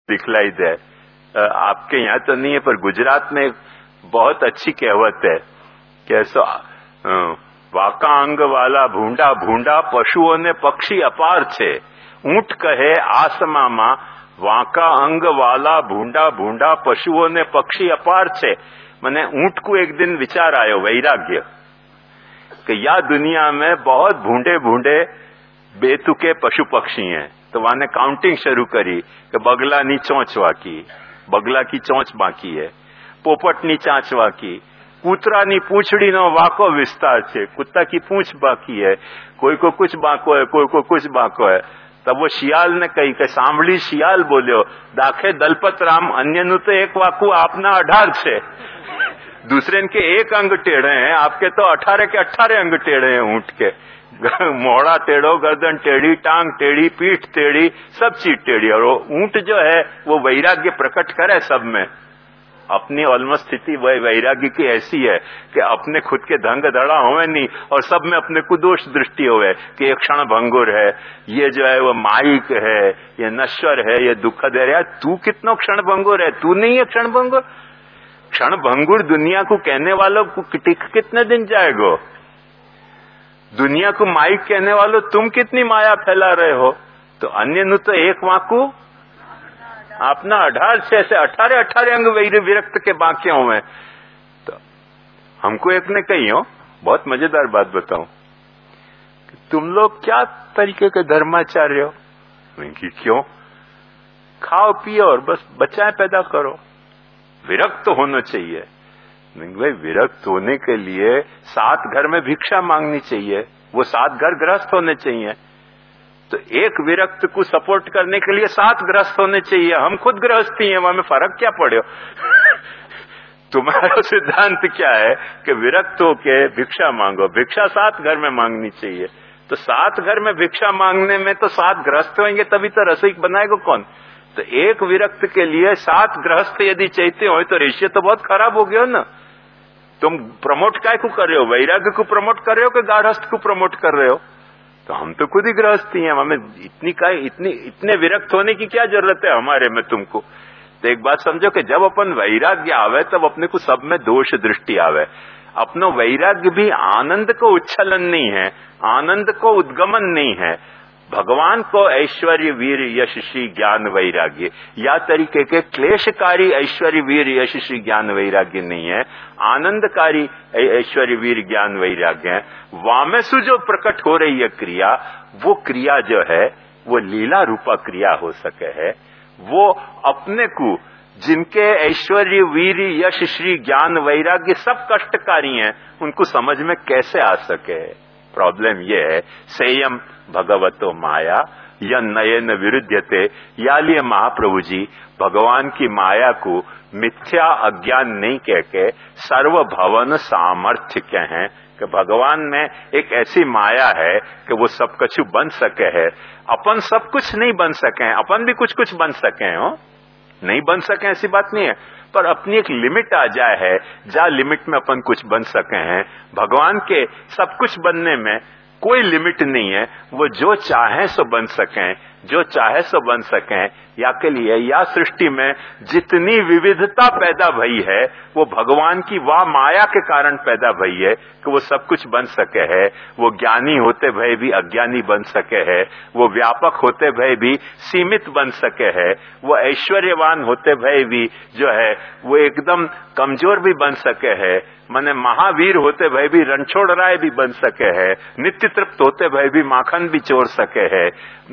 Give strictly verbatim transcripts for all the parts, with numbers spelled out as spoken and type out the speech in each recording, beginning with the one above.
दिखलाई दे। आपके यहाँ तो नहीं है, पर गुजरात में बहुत अच्छी कहावत है कि ऐसा वाका अंग वाला भूंडा भूंडा पशुओं ने पक्षी अपार छे। ऊंट कहे आसमा मा वाका अंग वाला भूंडा भूंडा पशुओं ने पक्षी अपार छे। मैंने ऊंट को एक दिन विचार आयो, वैराग्य, कि या दुनिया में बहुत भूंडे भूंडे बेतुके पशु पक्षी हैं। तो वाने काउंटिंग शुरू करी कि बगला नी चोंच वाकी, बगला की चोंच बाकी है, पोपट नी चांच वाकी, कूतरा नी पूंछड़ी नो वाको विस्तार छे, कुत्ता की पूंछ बाकी है, कोई को कुछ बाको है, कोई को कुछ बाको है। तब वो शियाल ने कही कि सांभળી शियाल बोल्यो, दाखे दलपत राम अन्य नु तो एक वाकू आपना अठार छे, दूसरे के एक अंग टेढ़े हैं, आपके तो अठारह के अठारह अंग टेढ़े हैं ऊंट के। मोड़ा टेढ़ो, गर्दन टेढ़ी, टांग टेढ़ी, पीठ टेढ़ी, सब चीज टेढ़ी। और वो ऊंट जो है वो वैराग्य प्रकट करे सब में। अपनी ऑलमोस्ट स्थिति वह वैराग्य की ऐसी है कि अपने खुद के धंग धड़ा होवे नहीं और सब में अपने को दोष दृष्टि होवे कि ये क्षण भंगुर है, ये जो है वो माइक है, ये नश्वर है, ये दुखद है। यार तू कितनो क्षण भंगुर है, तू नहीं है क्षण भंगुर। क्षण भंगुर दुनिया को कहने वालों को टिक कितने दिन जाएगो? दुनिया को माइक कहने वालों तुम कितनी माया फैला रहे हो? तो अन्य नु तो एक वाकू अपना अठार छह से अठारह अठारह अंग वैर विरक्त के बाकी हुए। तो हमको एक ने कही हो, बहुत मजेदार बात बताऊं, कि तुम लोग क्या तरीके के धर्माचार्य हो? कि क्यों? खाओ पियो और बस बच्चाएं पैदा करो, विरक्त तो होना चाहिए। भाई विरक्त होने के लिए सात घर में भिक्षा मांगनी चाहिए, वो सात घर गृहस्थ होने चाहिए। तो एक विरक्त को सपोर्ट करने के लिए सात गृहस्थ होने चाहिए। हम खुद गृहस्थी हैं, वहां में फर्क क्या पड़े? तुम्हारा सिद्धांत क्या है कि विरक्त होके भिक्षा मांगो, भिक्षा सात घर में मांगनी चाहिए। तो सात घर में भिक्षा मांगने में तो सात गृहस्थ होंगे, तभी तो रसोई बनाएगा कौन? तो एक विरक्त के लिए सात गृहस्थ यदि चाहते हो तो रेशियो तो बहुत खराब हो गया ना। तुम प्रमोट काय को कर रहे हो? वैराग्य को प्रमोट कर रहे हो कि गाढ़स्थ को प्रमोट कर रहे हो? तो हम तो खुद ही गृहस्थी हैं, हमें इतनी का इतनी इतने विरक्त होने की क्या जरूरत है हमारे में तुमको? तो एक बात समझो कि जब अपन वैराग्य आवे तब अपने को सब में दोष दृष्टि आवे। अपनो वैराग्य भी आनंद को उच्छलन नहीं है, आनंद को उद्गमन नहीं है। भगवान को ऐश्वर्य वीर यश श्री ज्ञान वैराग्य या तरीके के क्लेशकारी ऐश्वर्य वीर यश श्री ज्ञान वैराग्य नहीं है, आनंदकारी ऐश्वर्य वीर ज्ञान वैराग्य है। वामेसु जो प्रकट हो रही है क्रिया, वो क्रिया जो है वो लीला रूपा क्रिया हो सके है। वो अपने को जिनके ऐश्वर्य वीर यश श्री ज्ञान वैराग्य सब कष्टकारी हैं, उनको समझ में कैसे आ सके? प्रॉब्लम ये है, संयम भगवतो माया या नयन विरुद्धते। या लिए महाप्रभु जी भगवान की माया को मिथ्या अज्ञान नहीं कह के सर्वभवन सामर्थ्य के हैं कि भगवान में एक ऐसी माया है कि वो सब कुछ बन सके है। अपन सब कुछ नहीं बन सके हैं, अपन भी कुछ कुछ बन सके हैं, हो नहीं बन सके ऐसी बात नहीं है, पर अपनी एक लिमिट आ जाए है, जहाँ लिमिट में अपन कुछ बन सके हैं। भगवान के सब कुछ बनने में कोई लिमिट नहीं है, वो जो चाहे सो बन सकें, जो चाहे सो बन सकें। या के लिए या सृष्टि में जितनी विविधता पैदा भई है वो भगवान की वाह माया के कारण पैदा भई है कि वो सब कुछ बन सके है। वो ज्ञानी होते भय भी अज्ञानी बन सके है, वो व्यापक होते भय भी सीमित बन सके है, वो ऐश्वर्यवान होते भय भी जो है वो एकदम कमजोर भी बन सके है, माने महावीर होते भय भी रणछोड़ राय भी बन सके है, नित्य तृप्त होते भय भी माखन भी चोर सके है,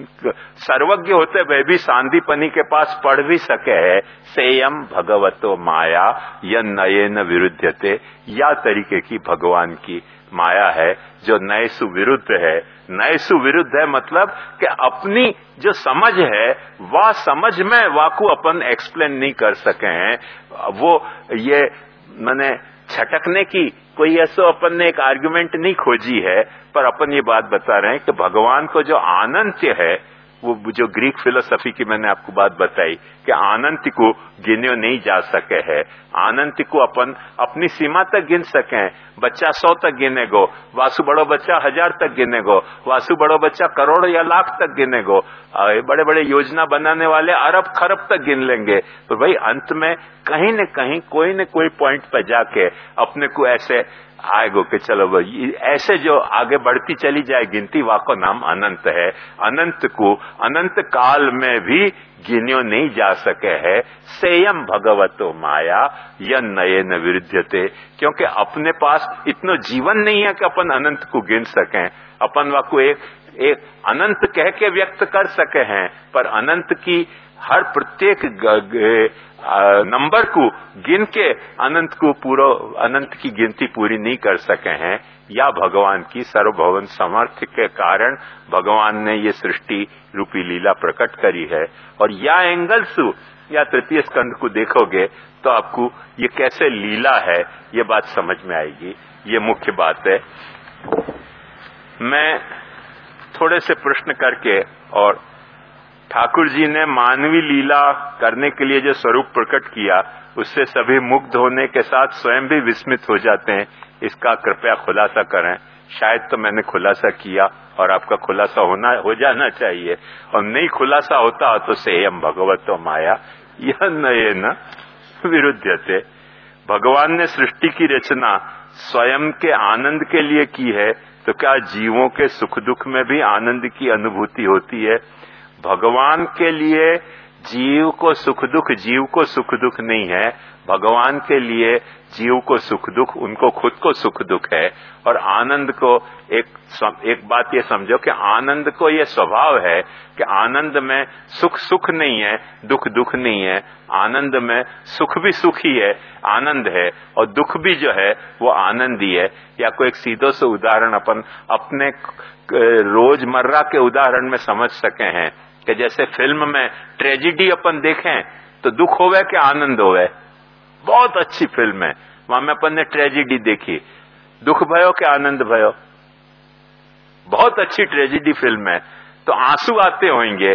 सर्वज्ञ होते भय भी सांदीपनी के पास पढ़ भी सके है। सेयम भगवतो माया यन नयेन विरुद्धते। या तरीके की भगवान की माया है जो नए सुविरुद्ध है। नए सुविरुद्ध है मतलब कि अपनी जो समझ है वह समझ में वाकू अपन एक्सप्लेन नहीं कर सके हैं। वो ये माने छटकने की कोई ऐसा अपन ने एक आर्गुमेंट नहीं खोजी है, पर अपन ये बात बता रहे हैं कि भगवान को जो अनंत है वो जो ग्रीक फिलोसफी की मैंने आपको बात बताई कि अनंत को गिने नहीं जा सके है, अनंत को अपन अपनी सीमा तक गिन सके। बच्चा सौ तक गिनेगो, वासु बड़ो बच्चा हजार तक गिनेगो, वासु बड़ो बच्चा करोड़ या लाख तक गिनेगो, बड़े बड़े योजना बनाने वाले अरब खरब तक गिन लेंगे। तो भाई अंत में कहीं न कहीं कोई न कोई पॉइंट पर जाके अपने को ऐसे आएगो कि चलो भाई ऐसे जो आगे बढ़ती चली जाए गिनती, वाको नाम अनंत है। अनंत को अनंत काल में भी गिन्यो नहीं जा सके है। सेयम भगवतो माया यन नयन विरुध्यते, क्योंकि अपने पास इतना जीवन नहीं है कि अपन अनंत को गिन सकें। अपन वाको एक एक अनंत कह के व्यक्त कर सके हैं, पर अनंत की हर प्रत्येक नंबर को गिन के अनंत को पूरा अनंत की गिनती पूरी नहीं कर सके हैं। या भगवान की सर्वभवन सामर्थ्य के कारण भगवान ने ये सृष्टि रूपी लीला प्रकट करी है। और या एंगल से या तृतीय स्कंध को देखोगे तो आपको ये कैसे लीला है ये बात समझ में आएगी। ये मुख्य बात है। मैं थोड़े से प्रश्न करके, और ठाकुर जी ने मानवीय लीला करने के लिए जो स्वरूप प्रकट किया उससे सभी मुग्ध होने के साथ स्वयं भी विस्मित हो जाते हैं। इसका कृपया खुलासा करें। शायद तो मैंने खुलासा किया और आपका खुलासा होना हो जाना चाहिए, और नहीं खुलासा होता तो सेयम भगवतो माया यह नयन विरुध्यते। भगवान ने सृष्टि की रचना स्वयं के आनंद के लिए की है, तो क्या जीवों के सुख दुख में भी आनंद की अनुभूति होती है? भगवान के लिए जीव को सुख दुख जीव को सुख दुख नहीं है, भगवान के लिए जीव को सुख दुख उनको खुद को सुख दुख है। और आनंद को एक एक बात ये समझो कि आनंद को ये स्वभाव है कि आनंद में सुख सुख नहीं है, दुख दुख नहीं है। आनंद में सुख भी सुख ही है, आनंद है, और दुख भी जो है वो आनंद ही है। या कोई एक सीधो से उदाहरण अपन अपने रोजमर्रा के उदाहरण में समझ सके हैं कि जैसे फिल्म में ट्रेजिडी अपन देखें तो दुख होवे कि आनंद होवे। बहुत अच्छी फिल्म है, वहां में अपन ने ट्रेजिडी देखी, दुख भयो कि आनंद भयो। बहुत अच्छी ट्रेजिडी फिल्म है तो आंसू आते होंगे,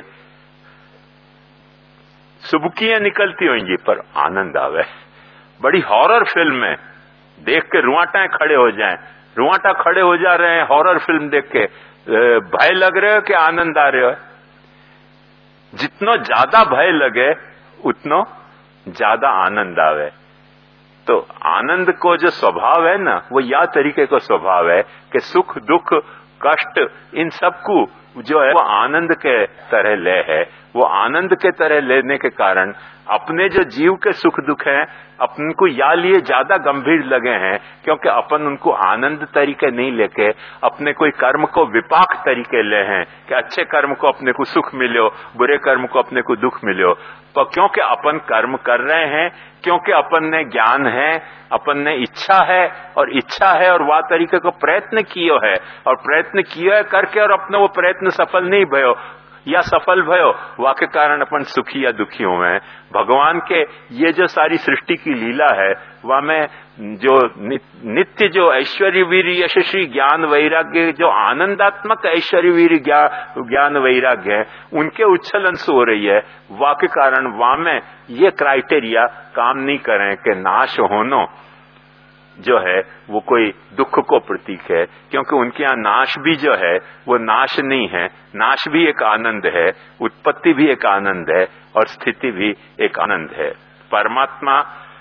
सुबकियां निकलती होंगी, पर आनंद आवे। बड़ी हॉरर फिल्म है, देख के रुआटाएं खड़े हो जाएं, रुआटा खड़े हो जा रहे हैं हॉरर फिल्म देख के, भय लग रहे हो कि आनंद आ रहे हो? जितना ज्यादा भय लगे उतना ज्यादा आनंद आवे। तो आनंद को जो स्वभाव है ना, वो यह तरीके का स्वभाव है कि सुख दुख कष्ट इन सबको जो है वो आनंद के तरह ले है। वो आनंद के तरह लेने के कारण अपने जो जीव के सुख दुख हैं अपन को या लिए ज्यादा गंभीर लगे हैं, क्योंकि अपन उनको आनंद तरीके नहीं लेके अपने कोई कर्म को विपाक तरीके ले हैं कि अच्छे कर्म को अपने को सुख मिलो, बुरे कर्म को अपने को दुख मिलो। तो क्योंकि अपन कर्म कर रहे हैं, क्योंकि अपन ने ज्ञान है, अपन ने इच्छा है, और इच्छा है और वह तरीके को प्रयत्न कियो है, और प्रयत्न कियो है करके और अपने वो प्रयत्न सफल नहीं भयो या सफल भयो, वाके कारण अपन सुखी या दुखी हुए हैं। भगवान के ये जो सारी सृष्टि की लीला है वह में जो नित्य जो ऐश्वर्य वीर यशस्वी ज्ञान वैराग्य, जो आनंदात्मक ऐश्वर्य वीर ज्ञान वैराग्य है, उनके उच्छलन से हो रही है। वाके कारण वहां में ये क्राइटेरिया काम नहीं करें कि नाश होना जो है वो कोई दुख को प्रतीक है, क्योंकि उनके यहाँ नाश भी जो है वो नाश नहीं है, नाश भी एक आनंद है, उत्पत्ति भी एक आनंद है, और स्थिति भी एक आनंद है। परमात्मा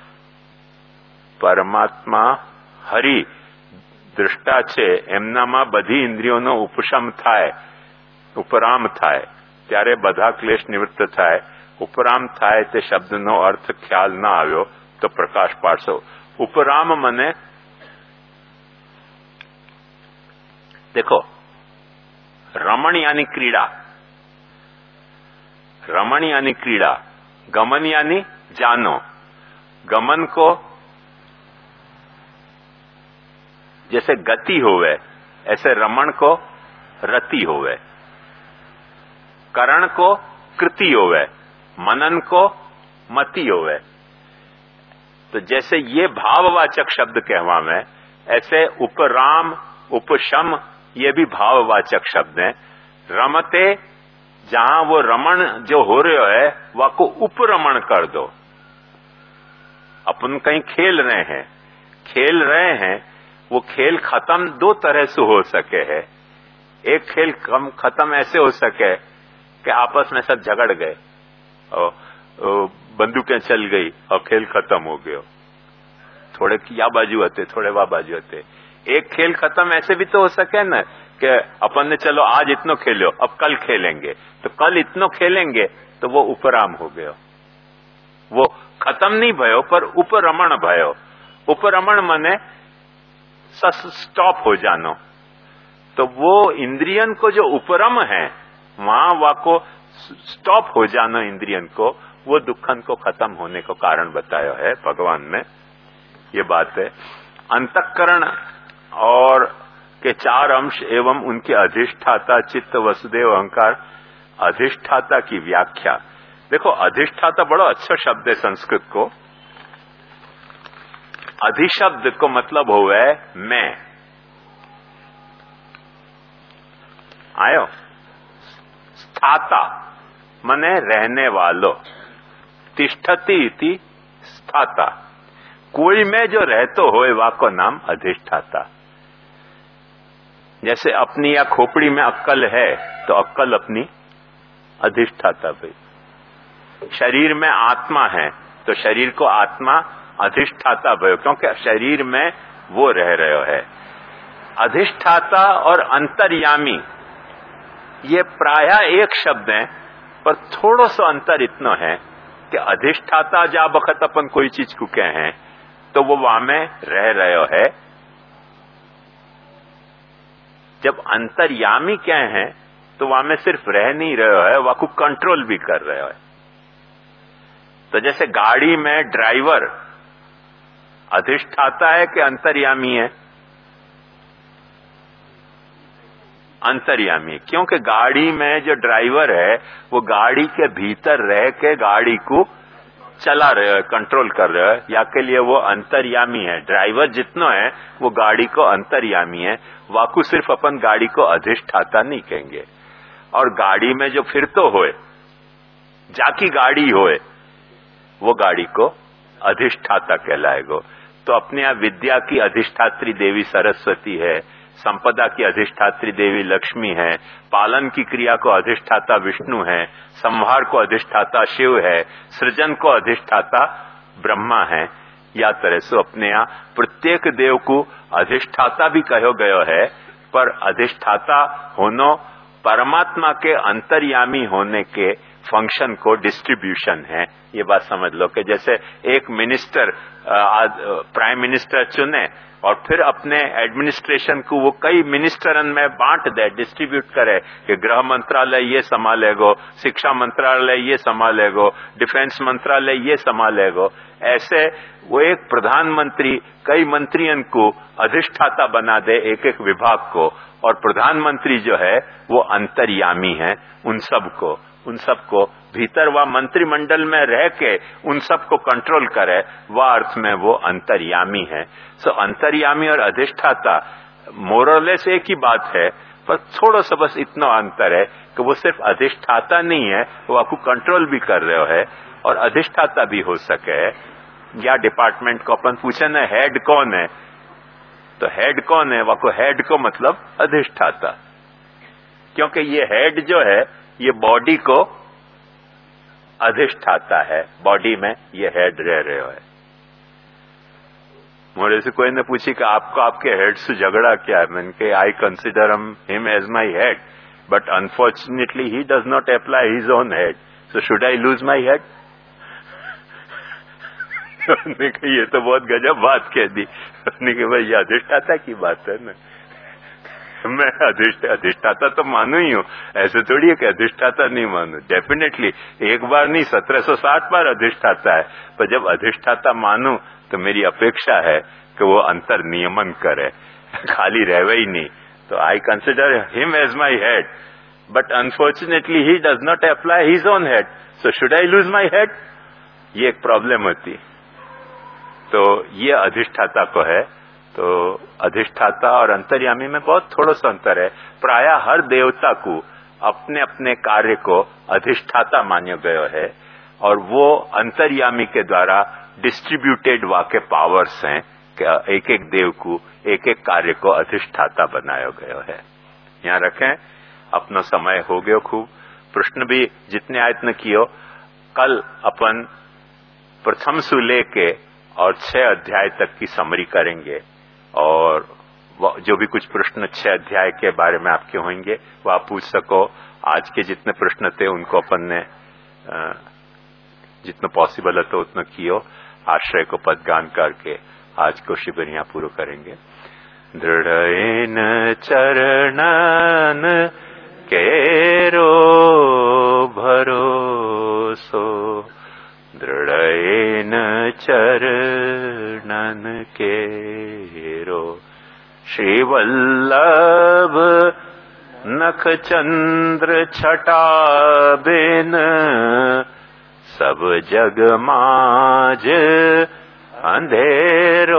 परमात्मा हरि दृष्टा छे एमनाમાં બધી ઇન્દ્રિયોનો ઉપશમ થાય, ઉપરામ થાય, ત્યારે બધા ક્લેશ નિવૃત્ત થાય। ઉપરામ થાય તે શબ્દનો અર્થ ખ્યાલ ના આવ્યો તો પ્રકાશ પાડશો। उपराम मने देखो, रमण यानी क्रीड़ा, रमण यानी क्रीड़ा, गमन यानी जानो। गमन को जैसे गति होवे ऐसे रमण को रति होवे, करण को कृति होवे, मनन को मति होवे। तो जैसे ये भाववाचक शब्द कहवा में, ऐसे उपराम उपशम ये भी भाववाचक शब्द हैं। रमते जहां वो रमण जो हो रहे है वह को उपरमण कर दो। अपन कहीं खेल रहे हैं, खेल रहे हैं, वो खेल खत्म दो तरह से हो सके है। एक खेल कम खत्म ऐसे हो सके कि आपस में सब झगड़ गए और, और बंदूकें चल गई और खेल खत्म हो गयो, थोड़े या बाजू होते थोड़े वह बाजू होते। एक खेल खत्म ऐसे भी तो हो सके ना कि अपन ने चलो आज इतनो खेलो, अब कल खेलेंगे, तो कल इतनो खेलेंगे तो वो उपराम हो गयो, वो खत्म नहीं भयो पर उपरमण भयो। उपरमण मने स्टॉप हो जानो। तो वो इंद्रियन को जो उपरम है वहां वाको स्टॉप हो जानो इंद्रियन को, वो दुखन को खत्म होने को कारण बताया है भगवान ने। ये बात है। अंतःकरण और के चार अंश एवं उनके अधिष्ठाता चित्त वसुदेव अहंकार। अधिष्ठाता की व्याख्या देखो, अधिष्ठाता बड़ा अच्छा शब्द है संस्कृत को। अधिशब्द को मतलब हुआ है मैं, आयो। स्थाता मने रहने वालो, तिष्ठति इति स्थाता, कोई में जो रहतो होए वाको नाम अधिष्ठाता। जैसे अपनी या खोपड़ी में अक्कल है तो अक्कल अपनी अधिष्ठाता भाई। शरीर में आत्मा है तो शरीर को आत्मा अधिष्ठाता भयो, क्योंकि शरीर में वो रह रहे है। अधिष्ठाता और अंतर्यामी ये प्रायः एक शब्द है, पर थोड़ा सा अंतर इतना है कि अधिष्ठाता जा बखत अपन कोई चीज को कहे हैं तो वो वहां में रह रहे है। जब अंतर्यामी क्या है तो वहां में सिर्फ रह नहीं रहे है, वहां को कंट्रोल भी कर रहे है। तो जैसे गाड़ी में ड्राइवर अधिष्ठाता है कि अंतर्यामी है? अंतर्यामी, क्योंकि गाड़ी में जो ड्राइवर है वो गाड़ी के भीतर रह के गाड़ी को चला रहे है, कंट्रोल कर रहे है, या के लिए वो अंतर्यामी है। ड्राइवर जितना है वो गाड़ी को अंतर्यामी है, वाकु सिर्फ अपन गाड़ी को अधिष्ठाता नहीं कहेंगे। और गाड़ी में जो फिर तो होए, जाकी गाड़ी होए, वो गाड़ी को अधिष्ठाता कहलाएगो। तो अपने यहाँ विद्या की अधिष्ठात्री देवी सरस्वती है, संपदा की अधिष्ठात्री देवी लक्ष्मी है, पालन की क्रिया को अधिष्ठाता विष्णु है, संहार को अधिष्ठाता शिव है, सृजन को अधिष्ठाता ब्रह्मा है। या तरह से अपने यहाँ प्रत्येक देव को अधिष्ठाता भी कहो गयो है, पर अधिष्ठाता होनो परमात्मा के अंतर्यामी होने के फंक्शन को डिस्ट्रीब्यूशन है। ये बात समझ लो कि जैसे एक मिनिस्टर प्राइम मिनिस्टर चुने और फिर अपने एडमिनिस्ट्रेशन को वो कई मिनिस्टरन में बांट दे, डिस्ट्रीब्यूट करे कि गृह मंत्रालय ये संभालेगो, शिक्षा मंत्रालय ये संभालेगो, डिफेंस मंत्रालय ये संभालेगो। ऐसे वो एक प्रधानमंत्री कई मंत्रियों को अधिष्ठाता बना दे एक एक विभाग को, और प्रधानमंत्री जो है वो अंतर्यामी है उन सबको उन सबको भीतर वह मंत्रिमंडल में रह के उन सबको कंट्रोल करे, वह अर्थ में वो अंतर्यामी है। सो अंतर्यामी और अधिष्ठाता मोरलेस एक ही बात है, पर थोड़ा सा बस इतना अंतर है कि वो सिर्फ अधिष्ठाता नहीं है, वो आपको कंट्रोल भी कर रहे है और अधिष्ठाता भी हो सके। या डिपार्टमेंट को अपन पूछे ना हेड कौन है, तो हेड कौन है, वह को हेड को मतलब अधिष्ठाता, क्योंकि ये हेड जो है ये बॉडी को अधिष्ठाता है, बॉडी में ये हेड रह रहे है। मुझे से कोई ने पूछी कि आपको आपके हेड से झगड़ा क्या है? मैंने कहा I consider him as my head, but unfortunately he does not apply his own head, so should I lose my head? उन्होंने कहा ये तो बहुत गजब बात कह दी। उन्होंने कहा भाई ये अधिष्ठाता की बात है ना, मैं अधिष्ठाता तो मानू ही हूँ, ऐसे थोड़ी है कि अधिष्ठाता नहीं मानू। डेफिनेटली एक बार नहीं सत्रह सौ साठ बार अधिष्ठाता है, पर जब अधिष्ठाता मानू तो मेरी अपेक्षा है कि वो अंतर नियमन करे, खाली रहे ही नहीं। तो I consider him as my head, but unfortunately he does not apply his own head, so should I lose my head? ये एक प्रॉब्लम होती। तो ये अधिष्ठाता को है। तो अधिष्ठाता और अंतर्यामी में बहुत थोड़ा सा अंतर है। प्रायः हर देवता को अपने अपने कार्य को अधिष्ठाता मान्यो गयो है और वो अंतर्यामी के द्वारा डिस्ट्रीब्यूटेड वाके पावर्स हैं। एक एक देव को एक एक कार्य को अधिष्ठाता बनायो गयो है। यहाँ रखें, अपना समय हो गयो खूब, प्रश्न भी जितने आयत्न कियो। कल अपन प्रथम से लेके और छह अध्याय तक की समरी करेंगे और जो भी कुछ प्रश्न छह अध्याय के बारे में आपके होंगे वो आप पूछ सको। आज के जितने प्रश्न थे उनको अपन ने जितना पॉसिबल है तो उतना कियो। आश्रय को पदगान करके आज को शिविर यहाँ पूरा करेंगे। दृढ़ेन चरणन केरो भरोसो, दृढ़ेन चरणन केरो, श्री वल्लभ नख चंद्र छटा बिन, सब जग माज अंधेरो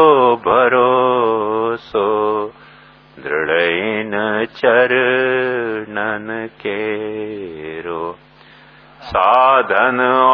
भरोसो, दृढ़ेन चरणन केरो। साधन